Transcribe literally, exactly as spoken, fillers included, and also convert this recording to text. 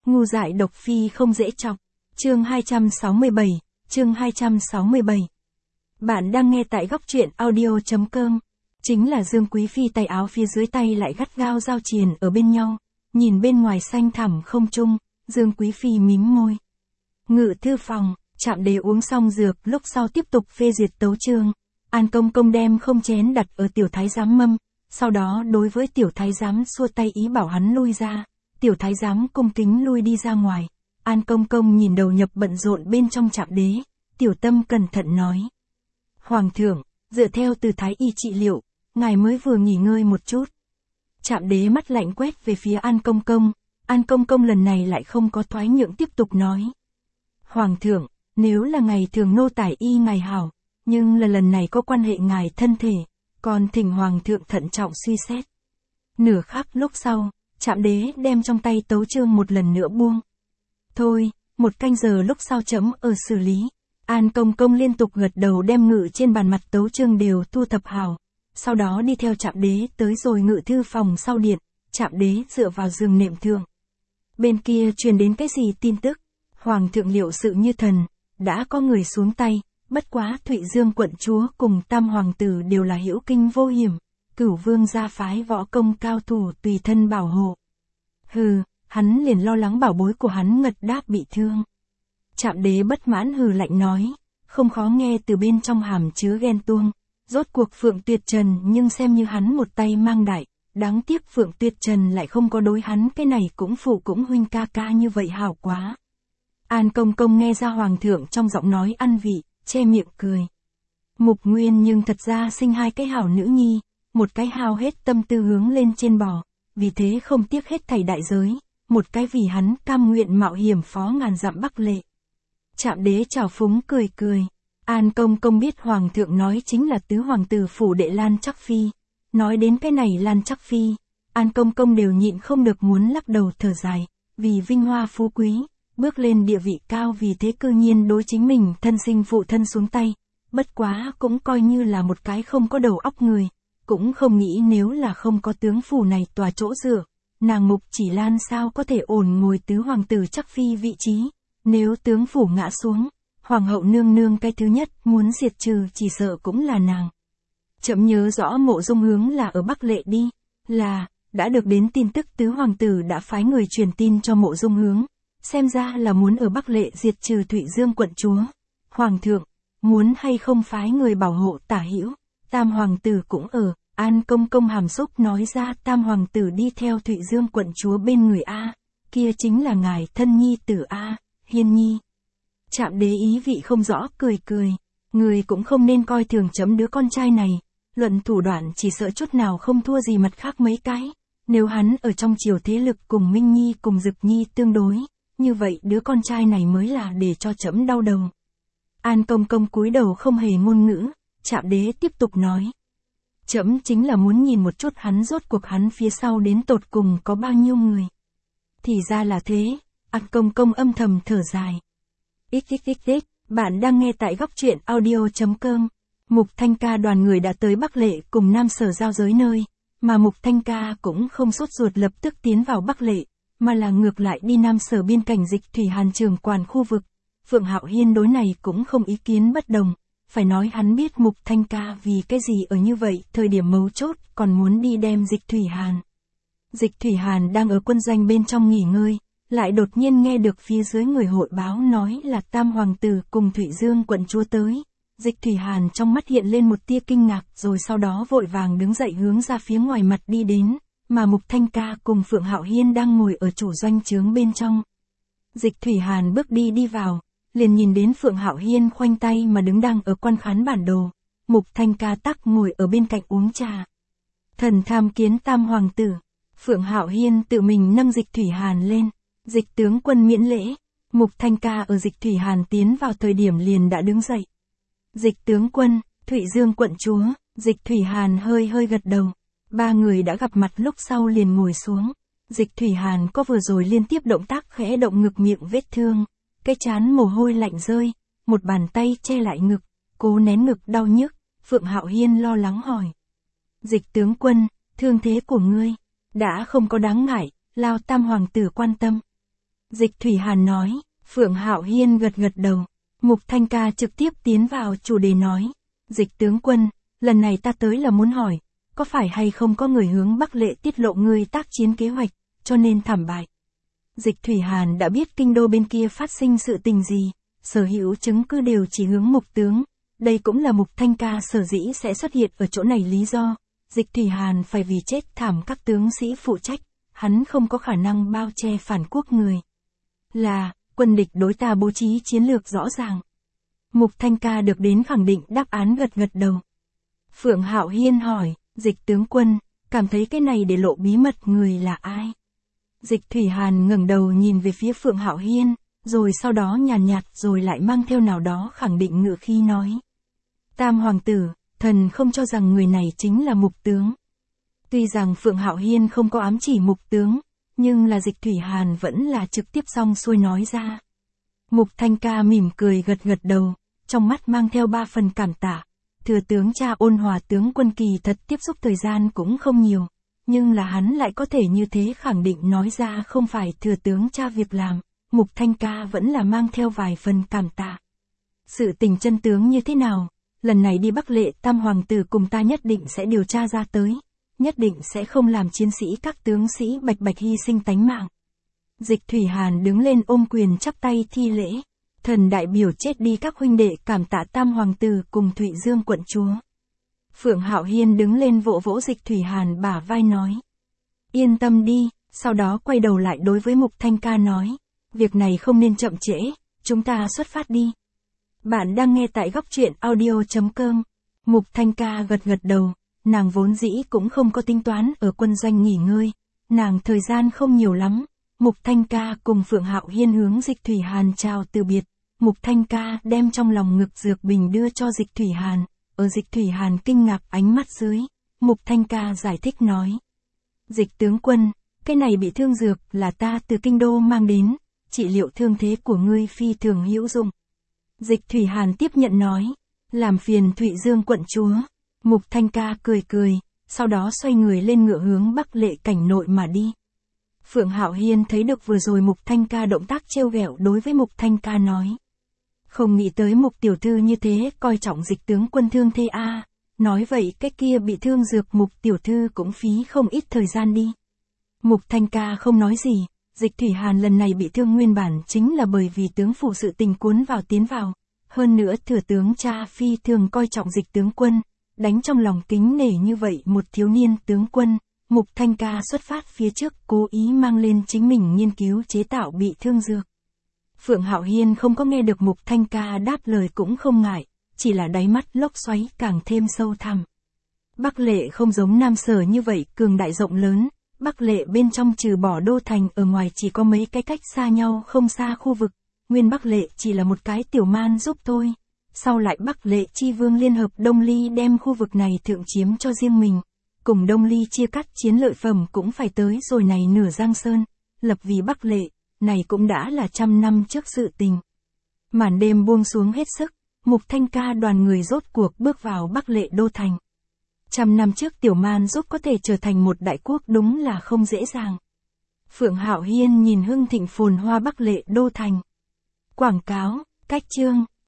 Ngu dại độc phi không dễ chọc. Chương hai trăm sáu mươi bảy, chương hai trăm sáu mươi bảy. Bạn đang nghe tại góc truyện audio chấm com. Chính là Dương Quý Phi, tay áo phía dưới tay lại gắt gao giao triền ở bên nhau, nhìn bên ngoài xanh thẳm không trung, Dương Quý Phi mím môi. Ngự thư phòng, Trạm Đế uống xong dược lúc sau tiếp tục phê duyệt tấu chương. An Công Công đem không chén đặt ở tiểu thái giám mâm, sau đó đối với tiểu thái giám xua tay ý bảo hắn lui ra. Tiểu thái giám cung kính lui đi ra ngoài. An Công Công nhìn đầu nhập bận rộn bên trong Trạm Đế, tiểu tâm cẩn thận nói. Hoàng thượng, dựa theo từ thái y trị liệu, ngài mới vừa nghỉ ngơi một chút. Trạm Đế mắt lạnh quét về phía An Công Công, An Công Công lần này lại không có thoái nhượng tiếp tục nói. Hoàng thượng, nếu là ngày thường nô tải y ngài hảo, nhưng là lần này có quan hệ ngài thân thể, còn thỉnh Hoàng thượng thận trọng suy xét. Nửa khắc lúc sau, Trạm Đế đem trong tay tấu chương một lần nữa buông. Thôi, một canh giờ lúc sau chấm ở xử lý. An Công Công liên tục gật đầu đem ngự trên bàn mặt tấu chương đều thu thập hảo. Sau đó đi theo Trạm Đế tới rồi ngự thư phòng sau điện, Trạm Đế dựa vào giường nệm thượng. Bên kia truyền đến cái gì tin tức? Hoàng thượng liệu sự như thần, đã có người xuống tay, bất quá Thụy Dương quận chúa cùng tam hoàng tử đều là hữu kinh vô hiểm, Cửu Vương gia phái võ công cao thủ tùy thân bảo hộ. Hừ, hắn liền lo lắng bảo bối của hắn ngật đáp bị thương. Trạm Đế bất mãn hừ lạnh nói, không khó nghe từ bên trong hàm chứa ghen tuông. Rốt cuộc Phượng Tuyệt Trần nhưng xem như hắn một tay mang đại, đáng tiếc Phượng Tuyệt Trần lại không có đối hắn cái này cũng phụ cũng huynh ca ca như vậy hảo quá. An Công Công nghe ra Hoàng thượng trong giọng nói ăn vị, che miệng cười. Mục Nguyên nhưng thật ra sinh hai cái hảo nữ nhi, một cái hao hết tâm tư hướng lên trên bò, vì thế không tiếc hết thảy đại giới, một cái vì hắn cam nguyện mạo hiểm phó ngàn dặm bắc lệ. Trạm Đế trào phúng cười cười. An Công Công biết Hoàng thượng nói chính là tứ hoàng tử phủ đệ Lan Trắc Phi. Nói đến cái này Lan Trắc Phi, An Công Công đều nhịn không được muốn lắc đầu thở dài, vì vinh hoa phú quý, bước lên địa vị cao vì thế cư nhiên đối chính mình thân sinh phụ thân xuống tay, bất quá cũng coi như là một cái không có đầu óc người, cũng không nghĩ nếu là không có tướng phủ này tòa chỗ dựa, nàng Mục Chỉ Lan sao có thể ổn ngồi tứ hoàng tử Trắc Phi vị trí, nếu tướng phủ ngã xuống. Hoàng hậu nương nương cái thứ nhất muốn diệt trừ chỉ sợ cũng là nàng. Chậm nhớ rõ Mộ Dung Hướng là ở Bắc Lệ đi, là, đã được đến tin tức tứ hoàng tử đã phái người truyền tin cho Mộ Dung Hướng, xem ra là muốn ở Bắc Lệ diệt trừ Thụy Dương quận chúa. Hoàng thượng, muốn hay không phái người bảo hộ tả hữu, tam hoàng tử cũng ở, An Công Công hàm xúc nói ra tam hoàng tử đi theo Thụy Dương quận chúa bên người A, kia chính là ngài thân nhi tử A, Hiên Nhi. Trạm Đế ý vị không rõ cười cười, người cũng không nên coi thường chấm đứa con trai này, luận thủ đoạn chỉ sợ chút nào không thua gì mặt khác mấy cái, nếu hắn ở trong triều thế lực cùng Minh Nhi cùng Dực Nhi tương đối, như vậy đứa con trai này mới là để cho chấm đau đầu. An Công Công cúi đầu không hề ngôn ngữ, Trạm Đế tiếp tục nói. Chấm chính là muốn nhìn một chút hắn rốt cuộc hắn phía sau đến tột cùng có bao nhiêu người. Thì ra là thế, An Công Công âm thầm thở dài. xxxx, bạn đang nghe tại góc truyện audio chấm com. Mục Thanh Ca đoàn người đã tới Bắc Lệ cùng Nam Sở giao giới nơi, mà Mục Thanh Ca cũng không sốt ruột lập tức tiến vào Bắc Lệ, mà là ngược lại đi Nam Sở biên cảnh Dịch Thủy Hàn trường quản khu vực. Phượng Hạo Hiên đối này cũng không ý kiến bất đồng, phải nói hắn biết Mục Thanh Ca vì cái gì ở như vậy, thời điểm mấu chốt còn muốn đi đem Dịch Thủy Hàn. Dịch Thủy Hàn đang ở quân doanh bên trong nghỉ ngơi. Lại đột nhiên nghe được phía dưới người hội báo nói là tam hoàng tử cùng Thụy Dương quận chúa tới. Dịch Thủy Hàn trong mắt hiện lên một tia kinh ngạc rồi sau đó vội vàng đứng dậy hướng ra phía ngoài mặt đi đến, mà Mục Thanh Ca cùng Phượng Hạo Hiên đang ngồi ở chủ doanh trướng bên trong. Dịch Thủy Hàn bước đi đi vào, liền nhìn đến Phượng Hạo Hiên khoanh tay mà đứng đang ở quan khán bản đồ, Mục Thanh Ca tắc ngồi ở bên cạnh uống trà. Thần tham kiến tam hoàng tử, Phượng Hạo Hiên tự mình nâng Dịch Thủy Hàn lên. Dịch tướng quân miễn lễ, Mục Thanh Ca ở Dịch Thủy Hàn tiến vào thời điểm liền đã đứng dậy. Dịch tướng quân, Thụy Dương quận chúa, Dịch Thủy Hàn hơi hơi gật đầu. Ba người đã gặp mặt lúc sau liền ngồi xuống. Dịch Thủy Hàn có vừa rồi liên tiếp động tác khẽ động ngực miệng vết thương, cái trán mồ hôi lạnh rơi, một bàn tay che lại ngực, cố nén ngực đau nhức. Phượng Hạo Hiên lo lắng hỏi. Dịch tướng quân, thương thế của ngươi, đã không có đáng ngại, lao tam hoàng tử quan tâm. Dịch Thủy Hàn nói. Phượng Hạo Hiên gật gật đầu. Mục Thanh Ca trực tiếp tiến vào chủ đề nói. Dịch tướng quân, lần này ta tới là muốn hỏi, có phải hay không có người hướng Bắc Lệ tiết lộ ngươi tác chiến kế hoạch, cho nên thảm bại. Dịch Thủy Hàn đã biết kinh đô bên kia phát sinh sự tình gì, sở hữu chứng cứ đều chỉ hướng Mục tướng. Đây cũng là Mục Thanh Ca sở dĩ sẽ xuất hiện ở chỗ này lý do. Dịch Thủy Hàn phải vì chết thảm các tướng sĩ phụ trách, hắn không có khả năng bao che phản quốc người. Là, quân địch đối ta bố trí chiến lược rõ ràng. Mục Thanh Ca được đến khẳng định đáp án gật gật đầu. Phượng Hạo Hiên hỏi, Dịch tướng quân, cảm thấy cái này để lộ bí mật người là ai? Dịch Thủy Hàn ngẩng đầu nhìn về phía Phượng Hạo Hiên, rồi sau đó nhàn nhạt, nhạt rồi lại mang theo nào đó khẳng định ngữ khí nói. Tam hoàng tử, thần không cho rằng người này chính là Mục tướng. Tuy rằng Phượng Hạo Hiên không có ám chỉ Mục tướng, nhưng là Dịch Thủy Hàn vẫn là trực tiếp xong xuôi nói ra. Mục Thanh Ca mỉm cười gật gật đầu, trong mắt mang theo ba phần cảm tạ. Thừa tướng cha Ôn Hòa tướng quân kỳ thật tiếp xúc thời gian cũng không nhiều, nhưng là hắn lại có thể như thế khẳng định nói ra không phải thừa tướng cha việc làm, Mục Thanh Ca vẫn là mang theo vài phần cảm tạ. Sự tình chân tướng như thế nào, lần này đi Bắc Lệ tam hoàng tử cùng ta nhất định sẽ điều tra ra tới, nhất định sẽ không làm chiến sĩ các tướng sĩ bạch bạch hy sinh tánh mạng. Dịch Thủy Hàn đứng lên ôm quyền chắp tay thi lễ. Thần đại biểu chết đi các huynh đệ cảm tạ tam hoàng tử cùng Thụy Dương quận chúa. Phượng Hạo Hiên đứng lên vỗ vỗ Dịch Thủy Hàn bả vai nói. Yên tâm đi, sau đó quay đầu lại đối với Mục Thanh Ca nói. Việc này không nên chậm trễ, chúng ta xuất phát đi. Bạn đang nghe tại góc truyện audio chấm com. Mục Thanh Ca gật gật đầu, nàng vốn dĩ cũng không có tính toán ở quân doanh nghỉ ngơi, nàng thời gian không nhiều lắm. Mục Thanh Ca cùng Phượng Hạo Hiên hướng Dịch Thủy Hàn chào từ biệt. Mục Thanh Ca đem trong lòng ngực dược bình đưa cho Dịch Thủy Hàn. Ở Dịch Thủy Hàn kinh ngạc ánh mắt dưới, Mục Thanh Ca giải thích nói. Dịch tướng quân, cái này bị thương dược là ta từ kinh đô mang đến, trị liệu thương thế của ngươi phi thường hữu dụng. Dịch Thủy Hàn tiếp nhận nói, làm phiền Thụy Dương quận chúa. Mục Thanh Ca cười cười, sau đó xoay người lên ngựa hướng Bắc Lệ cảnh nội mà đi. Phượng Hạo Hiên thấy được vừa rồi Mục Thanh Ca động tác trêu ghẹo đối với Mục Thanh Ca nói. Không nghĩ tới Mục tiểu thư như thế coi trọng Dịch tướng quân thương thế a. À. Nói vậy cái kia bị thương dược Mục tiểu thư cũng phí không ít thời gian đi. Mục Thanh Ca không nói gì, Dịch Thủy Hàn lần này bị thương nguyên bản chính là bởi vì tướng phủ sự tình cuốn vào tiến vào. Hơn nữa thừa tướng cha phi thường coi trọng Dịch tướng quân, đánh trong lòng kính nể như vậy một thiếu niên tướng quân. Mục Thanh Ca xuất phát phía trước cố ý mang lên chính mình nghiên cứu chế tạo bị thương dược. Phượng Hạo Hiên không có nghe được Mục Thanh Ca đáp lời cũng không ngại, chỉ là đáy mắt lốc xoáy càng thêm sâu thẳm. Bắc Lệ không giống Nam Sở như vậy cường đại rộng lớn, Bắc Lệ bên trong trừ bỏ đô thành ở ngoài chỉ có mấy cái cách xa nhau không xa khu vực, nguyên Bắc Lệ chỉ là một cái tiểu man giúp thôi. Sau lại Bắc Lệ chi vương liên hợp Đông Ly đem khu vực này thượng chiếm cho riêng mình. Cùng Đông Ly chia cắt chiến lợi phẩm cũng phải tới rồi này nửa Giang Sơn, lập vì Bắc Lệ, này cũng đã là trăm năm trước sự tình. Màn đêm buông xuống hết sức, Mục Thanh Ca đoàn người rốt cuộc bước vào Bắc Lệ đô thành. Trăm năm trước Tiểu Man giúp có thể trở thành một đại quốc đúng là không dễ dàng. Phượng Hạo Hiên nhìn hưng thịnh phồn hoa Bắc Lệ đô thành. Quảng cáo, cách chương,